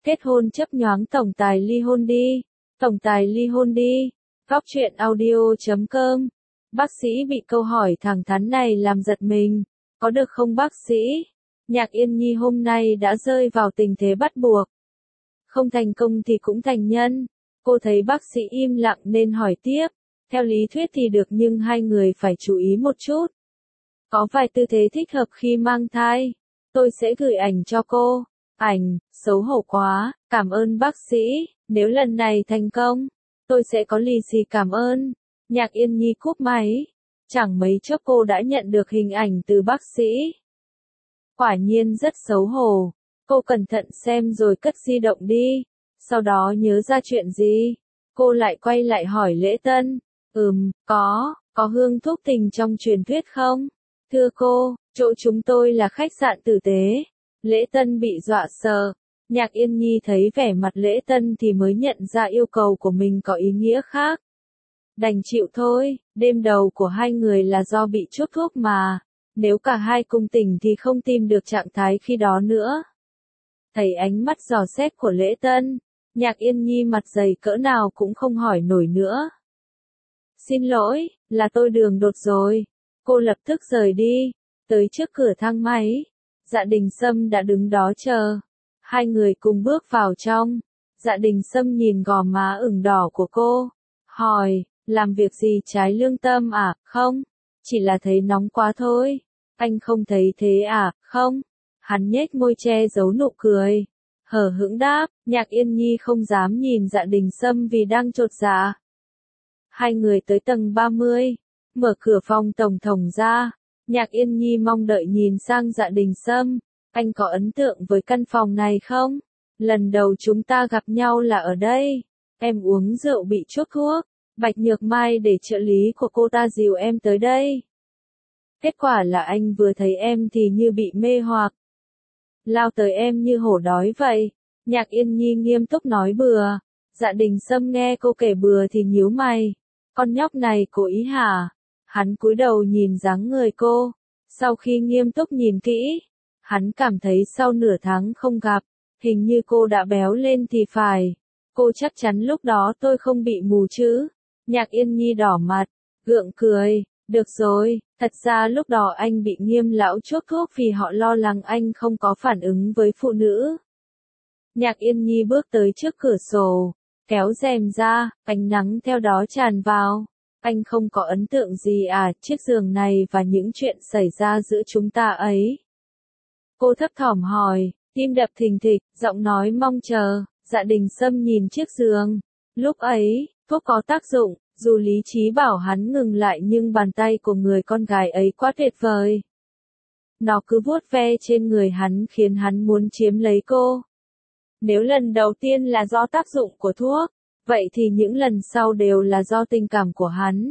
Kết hôn chấp nhoáng tổng tài ly hôn đi. Tổng tài ly hôn đi. Góc truyện audio.com. Bác sĩ bị câu hỏi thẳng thắn này làm giật mình. Có được không bác sĩ? Nhạc Yên Nhi hôm nay đã rơi vào tình thế bắt buộc. Không thành công thì cũng thành nhân. Cô thấy bác sĩ im lặng nên hỏi tiếp. Theo lý thuyết thì được nhưng hai người phải chú ý một chút. Có vài tư thế thích hợp khi mang thai. Tôi sẽ gửi ảnh cho cô. Ảnh, xấu hổ quá, cảm ơn bác sĩ, nếu lần này thành công, tôi sẽ có lì xì cảm ơn. Nhạc Yên Nhi cúp máy. Chẳng mấy chốc cô đã nhận được hình ảnh từ bác sĩ. Quả nhiên rất xấu hổ. Cô cẩn thận xem rồi cất di động đi. Sau đó nhớ ra chuyện gì. Cô lại quay lại hỏi Lễ Tân. Có hương thuốc tình trong truyền thuyết không? Thưa cô, chỗ chúng tôi là khách sạn tử tế. Lễ Tân bị dọa sợ. Nhạc Yên Nhi thấy vẻ mặt Lễ Tân thì mới nhận ra yêu cầu của mình có ý nghĩa khác. Đành chịu thôi, đêm đầu của hai người là do bị chốt thuốc mà. Nếu cả hai cùng tỉnh thì không tìm được trạng thái khi đó nữa. Thấy ánh mắt dò xét của Lễ Tân, Nhạc Yên Nhi mặt dày cỡ nào cũng không hỏi nổi nữa. Xin lỗi, là tôi đường đột rồi. Cô lập tức rời đi, tới trước cửa thang máy. Dạ Đình Sâm đã đứng đó chờ. Hai người cùng bước vào trong. Dạ Đình Sâm nhìn gò má ửng đỏ của cô. Hỏi, làm việc gì trái lương tâm à? Không, chỉ là thấy nóng quá thôi. Anh không thấy thế à? Không. Hắn nhếch môi che giấu nụ cười. Hờ hững đáp, Nhạc Yên Nhi không dám nhìn Dạ Đình Sâm vì đang chột dạ. Hai người tới tầng 30. Mở cửa phòng tổng thống ra. Nhạc Yên Nhi mong đợi nhìn sang Dạ Đình Sâm. Anh có ấn tượng với căn phòng này không? Lần đầu chúng ta gặp nhau là ở đây. Em uống rượu bị chốt thuốc. Bạch Nhược Mai để trợ lý của cô ta dìu em tới đây. Kết quả là anh vừa thấy em thì như bị mê hoặc. Lao tới em như hổ đói vậy. Nhạc Yên Nhi nghiêm túc nói bừa. Dạ Đình Sâm nghe cô kể bừa thì nhíu mày. Con nhóc này cố ý hả? Hắn cúi đầu nhìn dáng người cô. Sau khi nghiêm túc nhìn kỹ, hắn cảm thấy sau nửa tháng không gặp, hình như cô đã béo lên thì phải. Cô chắc chắn lúc đó tôi không bị mù chứ? Nhạc Yên Nhi đỏ mặt, gượng cười. Được rồi, thật ra lúc đó anh bị Nghiêm lão chốt thuốc vì họ lo lắng anh không có phản ứng với phụ nữ. Nhạc Yên Nhi bước tới trước cửa sổ, kéo rèm ra, ánh nắng theo đó tràn vào. Anh không có ấn tượng gì à, chiếc giường này và những chuyện xảy ra giữa chúng ta ấy. Cô thấp thỏm hỏi, tim đập thình thịch, giọng nói mong chờ. Dạ Đình Sâm nhìn chiếc giường. Lúc ấy, thuốc có tác dụng, dù lý trí bảo hắn ngừng lại nhưng bàn tay của người con gái ấy quá tuyệt vời. Nó cứ vuốt ve trên người hắn khiến hắn muốn chiếm lấy cô. Nếu lần đầu tiên là do tác dụng của thuốc, vậy thì những lần sau đều là do tình cảm của hắn.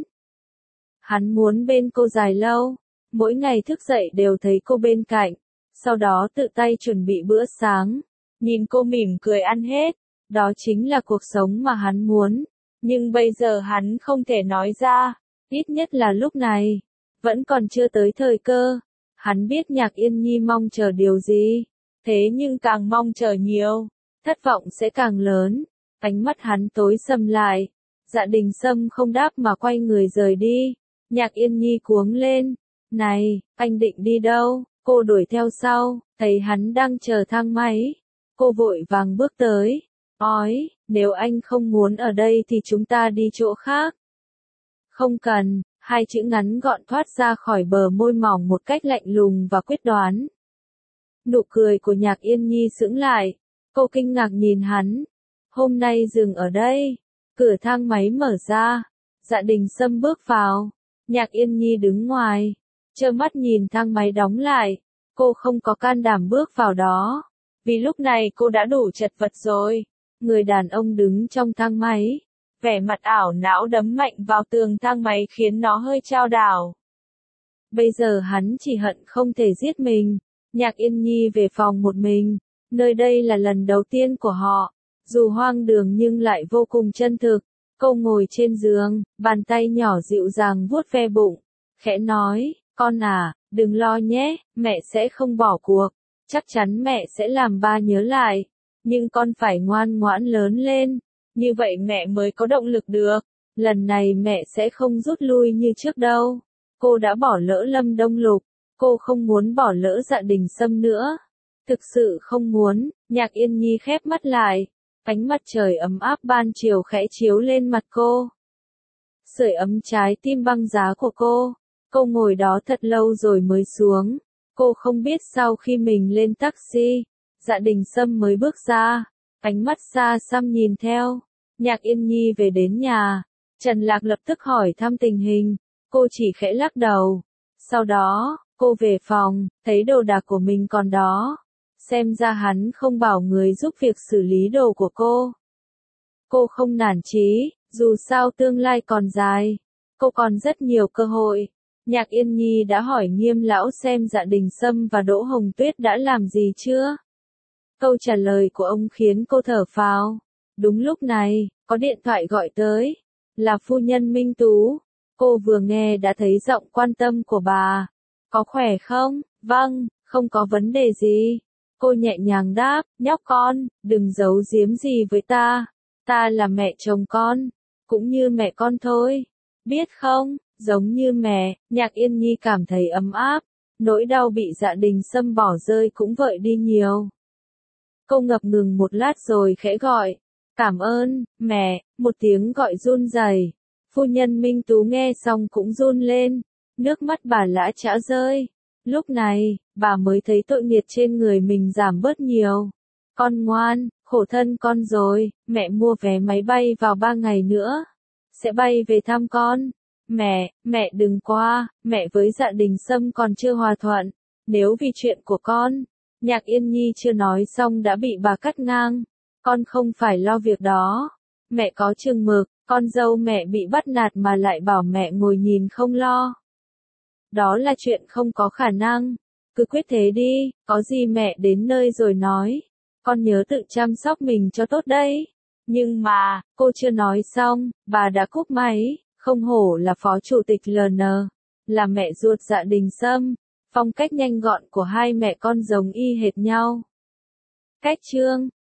Hắn muốn bên cô dài lâu, mỗi ngày thức dậy đều thấy cô bên cạnh, sau đó tự tay chuẩn bị bữa sáng, nhìn cô mỉm cười ăn hết, đó chính là cuộc sống mà hắn muốn. Nhưng bây giờ hắn không thể nói ra, ít nhất là lúc này, vẫn còn chưa tới thời cơ. Hắn biết Nhạc Yên Nhi mong chờ điều gì, thế nhưng càng mong chờ nhiều, thất vọng sẽ càng lớn. Ánh mắt hắn tối sầm lại. Dạ Đình Sâm không đáp mà quay người rời đi. Nhạc Yên Nhi cuống lên. Này, anh định đi đâu? Cô đuổi theo sau, thấy hắn đang chờ thang máy. Cô vội vàng bước tới. Ói, nếu anh không muốn ở đây thì chúng ta đi chỗ khác. Không cần, hai chữ ngắn gọn thoát ra khỏi bờ môi mỏng một cách lạnh lùng và quyết đoán. Nụ cười của Nhạc Yên Nhi sững lại. Cô kinh ngạc nhìn hắn. Hôm nay dừng ở đây. Cửa thang máy mở ra. Dạ Đình Sâm bước vào. Nhạc Yên Nhi đứng ngoài. Trơ mắt nhìn thang máy đóng lại. Cô không có can đảm bước vào đó. Vì lúc này cô đã đủ chật vật rồi. Người đàn ông đứng trong thang máy. Vẻ mặt ảo não đấm mạnh vào tường thang máy khiến nó hơi chao đảo. Bây giờ hắn chỉ hận không thể giết mình. Nhạc Yên Nhi về phòng một mình. Nơi đây là lần đầu tiên của họ. Dù hoang đường nhưng lại vô cùng chân thực. Cô ngồi trên giường, bàn tay nhỏ dịu dàng vuốt ve bụng. Khẽ nói, con à, đừng lo nhé, mẹ sẽ không bỏ cuộc. Chắc chắn mẹ sẽ làm ba nhớ lại. nhưng con phải ngoan ngoãn lớn lên, như vậy mẹ mới có động lực được. Lần này mẹ sẽ không rút lui như trước đâu. Cô đã bỏ lỡ Lâm Đông Lục, cô không muốn bỏ lỡ Dạ Đình Sâm nữa. Thực sự không muốn. Nhạc Yên Nhi khép mắt lại. Ánh mặt trời ấm áp ban chiều khẽ chiếu lên mặt cô. Sưởi ấm trái tim băng giá của cô. Cô ngồi đó thật lâu rồi mới xuống. Cô không biết sau khi mình lên taxi, Dạ Đình Sâm mới bước ra. Ánh mắt xa xăm nhìn theo. Nhạc Yên Nhi về đến nhà. Trần Lạc lập tức hỏi thăm tình hình. Cô chỉ khẽ lắc đầu. Sau đó, cô về phòng, thấy đồ đạc của mình còn đó. Xem ra hắn không bảo người giúp việc xử lý đồ của cô. Cô không nản chí, dù sao tương lai còn dài. Cô còn rất nhiều cơ hội. Nhạc Yên Nhi đã hỏi Nghiêm lão xem Dạ Đình Sâm và Đỗ Hồng Tuyết đã làm gì chưa. Câu trả lời của ông khiến cô thở phào. Đúng lúc này, có điện thoại gọi tới. Là phu nhân Minh Tú. Cô vừa nghe đã thấy giọng quan tâm của bà. Có khỏe không? Vâng, không có vấn đề gì. Cô nhẹ nhàng đáp, nhóc con, đừng giấu giếm gì với ta. Ta là mẹ chồng con, cũng như mẹ con thôi. Biết không, giống như mẹ, Nhạc Yên Nhi cảm thấy ấm áp. Nỗi đau bị Dạ Đình Sâm bỏ rơi cũng vợi đi nhiều. Cô ngập ngừng một lát rồi khẽ gọi. Cảm ơn, mẹ, một tiếng gọi run rẩy. Phu nhân Minh Tú nghe xong cũng run lên. Nước mắt bà lã chã rơi. Lúc này, bà mới thấy tội nghiệp trên người mình giảm bớt nhiều. Con ngoan, khổ thân con rồi, mẹ mua vé máy bay vào 3 ngày nữa. Sẽ bay về thăm con. Mẹ đừng qua, mẹ với Dạ Đình Sâm còn chưa hòa thuận. Nếu vì chuyện của con, Nhạc Yên Nhi chưa nói xong đã bị bà cắt ngang. Con không phải lo việc đó. Mẹ có chừng mực, con dâu mẹ bị bắt nạt mà lại bảo mẹ ngồi nhìn không lo. Đó là chuyện không có khả năng. Cứ quyết thế đi, có gì mẹ đến nơi rồi nói. Con nhớ tự chăm sóc mình cho tốt đấy. Nhưng mà, cô chưa nói xong, bà đã cúp máy. Không hổ là phó chủ tịch LN, là mẹ ruột Dạ Đình Sâm. Phong cách nhanh gọn của hai mẹ con giống y hệt nhau. Cách chương